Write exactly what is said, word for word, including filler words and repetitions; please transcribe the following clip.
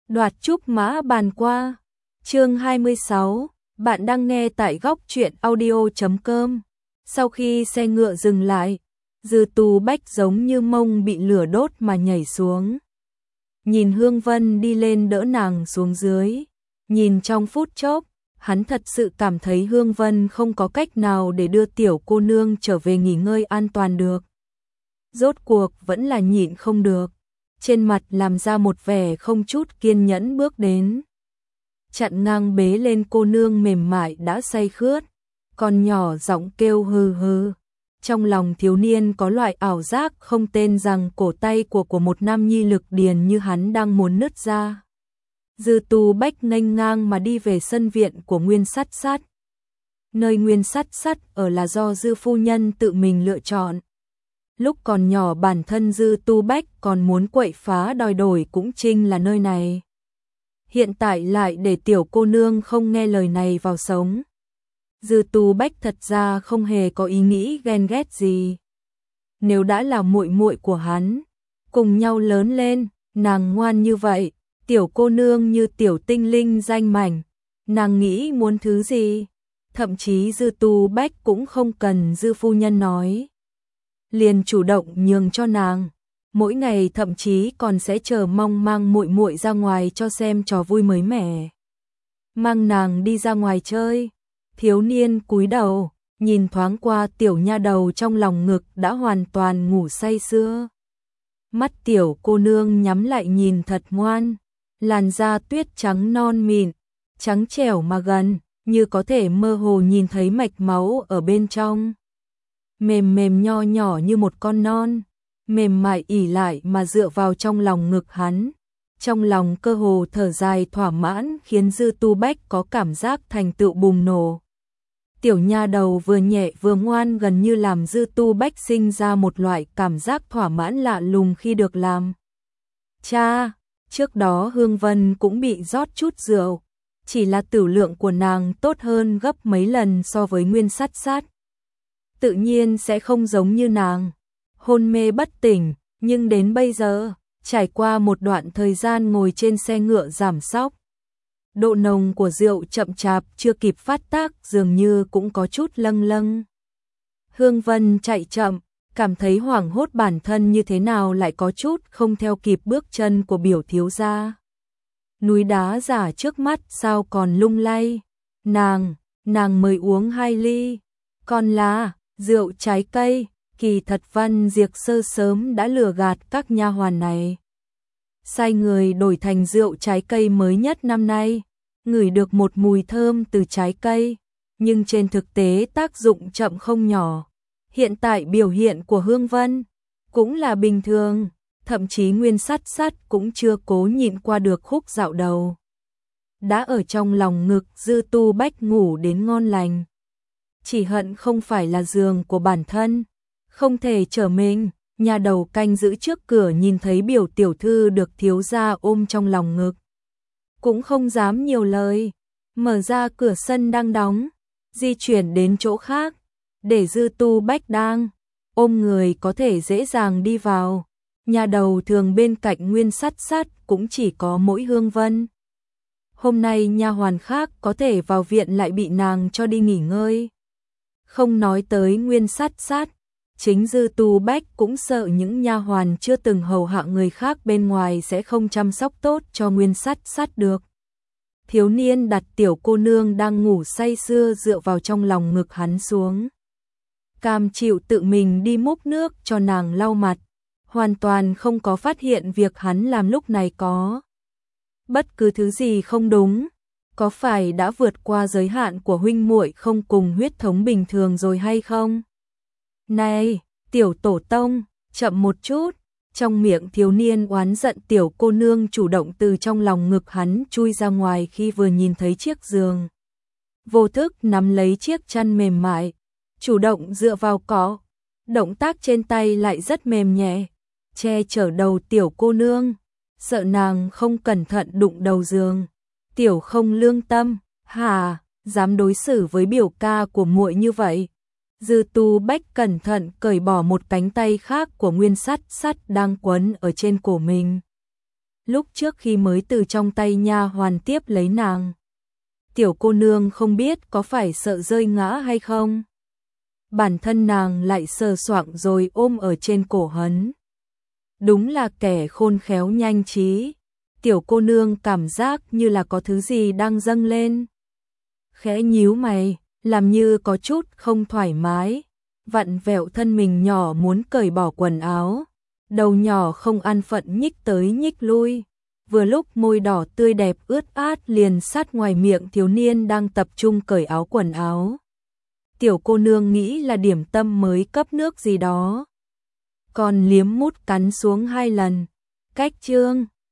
Đoạt trúc mã bàn qua. Chương hai mươi sáu, bạn đang nghe tại góc truyện audio chấm com. Sau khi xe ngựa dừng lại, Dư Tu Bách giống như mông bị lửa đốt mà nhảy xuống. Nhìn Hương Vân đi lên đỡ nàng xuống dưới, nhìn trong phút chốc, hắn thật sự cảm thấy Hương Vân không có cách nào để đưa tiểu cô nương trở về nghỉ ngơi an toàn được. Rốt cuộc vẫn là nhịn không được, trên mặt làm ra một vẻ không chút kiên nhẫn bước đến. Chặn ngang bế lên cô nương mềm mại đã say khướt, con nhỏ giọng kêu hừ hừ. Trong lòng thiếu niên có loại ảo giác không tên rằng cổ tay của của một nam nhi lực điền như hắn đang muốn nứt ra. Dư Tu Bách nghênh ngang mà đi về sân viện của Nguyên Sắt Sắt. Nơi Nguyên Sắt Sắt ở là do Dư phu nhân tự mình lựa chọn. Lúc còn nhỏ bản thân Dư Tu Bách còn muốn quậy phá đòi đổi cũng chính là nơi này. Hiện tại lại để tiểu cô nương không nghe lời này vào sống. Dư Tu Bách thật ra không hề có ý nghĩ ghen ghét gì. Nếu đã là muội muội của hắn, cùng nhau lớn lên, nàng ngoan như vậy, tiểu cô nương như tiểu tinh linh danh mảnh, nàng nghĩ muốn thứ gì, thậm chí Dư Tu Bách cũng không cần Dư phu nhân nói, liền chủ động nhường cho nàng. Mỗi ngày thậm chí còn sẽ chờ mong mang muội muội ra ngoài cho xem trò vui mới mẻ. Mang nàng đi ra ngoài chơi. Thiếu niên cúi đầu, nhìn thoáng qua tiểu nha đầu trong lòng ngực đã hoàn toàn ngủ say sưa. Mắt tiểu cô nương nhắm lại nhìn thật ngoan, làn da tuyết trắng non mịn, trắng trẻo mà gần, như có thể mơ hồ nhìn thấy mạch máu ở bên trong. Mềm mềm nho nhỏ như một con non, mềm mại ỉ lại mà dựa vào trong lòng ngực hắn. Trong lòng cơ hồ thở dài thỏa mãn khiến Dư Tu Bách có cảm giác thành tựu bùng nổ. Tiểu nha đầu vừa nhẹ vừa ngoan gần như làm Dư Tu Bách sinh ra một loại cảm giác thỏa mãn lạ lùng khi được làm. Cha, trước đó Hương Vân cũng bị rót chút rượu, chỉ là tửu lượng của nàng tốt hơn gấp mấy lần so với Nguyên Sắt Sắt. Tự nhiên sẽ không giống như nàng, hôn mê bất tỉnh, nhưng đến bây giờ, trải qua một đoạn thời gian ngồi trên xe ngựa giảm sóc, độ nồng của rượu chậm chạp chưa kịp phát tác dường như cũng có chút lâng lâng. Hương Vân chạy chậm, cảm thấy hoảng hốt bản thân như thế nào lại có chút không theo kịp bước chân của biểu thiếu gia. Núi đá giả trước mắt sao còn lung lay. Nàng, nàng mới uống hai ly. Còn là, rượu trái cây, kỳ thật Văn Diệp Sơ sớm đã lừa gạt các nha hoàn này. Sai người đổi thành rượu trái cây mới nhất năm nay, ngửi được một mùi thơm từ trái cây, nhưng trên thực tế tác dụng chậm không nhỏ. Hiện tại biểu hiện của Hương Vân cũng là bình thường, thậm chí Nguyên Sắt Sắt cũng chưa cố nhịn qua được khúc dạo đầu. Đã ở trong lòng ngực Dư Tu Bách ngủ đến ngon lành. Chỉ hận không phải là giường của bản thân, không thể trở mình. Nhà đầu canh giữ trước cửa nhìn thấy biểu tiểu thư được thiếu gia ôm trong lòng ngực, cũng không dám nhiều lời, mở ra cửa sân đang đóng, di chuyển đến chỗ khác, để Dư Tu Bách đang ôm người có thể dễ dàng đi vào. Nhà đầu thường bên cạnh Nguyên Sắt Sắt cũng chỉ có mỗi Hương Vân. Hôm nay nha hoàn khác có thể vào viện lại bị nàng cho đi nghỉ ngơi. Không nói tới Nguyên Sắt Sắt, chính Dư Tu Bách cũng sợ những nha hoàn chưa từng hầu hạ người khác bên ngoài sẽ không chăm sóc tốt cho Nguyên Sắt Sắt được. Thiếu niên đặt tiểu cô nương đang ngủ say sưa dựa vào trong lòng ngực hắn xuống. Cam chịu tự mình đi múc nước cho nàng lau mặt, hoàn toàn không có phát hiện việc hắn làm lúc này có bất cứ thứ gì không đúng. Có phải đã vượt qua giới hạn của huynh muội không cùng huyết thống bình thường rồi hay không? Này, tiểu tổ tông, chậm một chút. Trong miệng thiếu niên oán giận tiểu cô nương chủ động từ trong lòng ngực hắn chui ra ngoài khi vừa nhìn thấy chiếc giường. Vô thức nắm lấy chiếc chăn mềm mại, chủ động dựa vào cỏ. Động tác trên tay lại rất mềm nhẹ, che chở đầu tiểu cô nương, sợ nàng không cẩn thận đụng đầu giường. Tiểu không lương tâm, hà, dám đối xử với biểu ca của muội như vậy. Dư Tu Bách cẩn thận cởi bỏ một cánh tay khác của Nguyên Sắt Sắt đang quấn ở trên cổ mình. lúc trước khi mới từ trong tay nha hoàn tiếp lấy nàng. Tiểu cô nương không biết có phải sợ rơi ngã hay không. Bản thân nàng lại sờ soạng rồi ôm ở trên cổ hắn. Đúng là kẻ khôn khéo nhanh trí. Tiểu cô nương cảm giác như là có thứ gì đang dâng lên. Khẽ nhíu mày, làm như có chút không thoải mái, vặn vẹo thân mình nhỏ muốn cởi bỏ quần áo. Đầu nhỏ không an phận nhích tới nhích lui. Vừa lúc môi đỏ tươi đẹp ướt át liền sát ngoài miệng thiếu niên đang tập trung cởi áo quần áo. Tiểu cô nương nghĩ là điểm tâm mới cấp nước gì đó. Còn liếm mút cắn xuống hai lần. Cách chương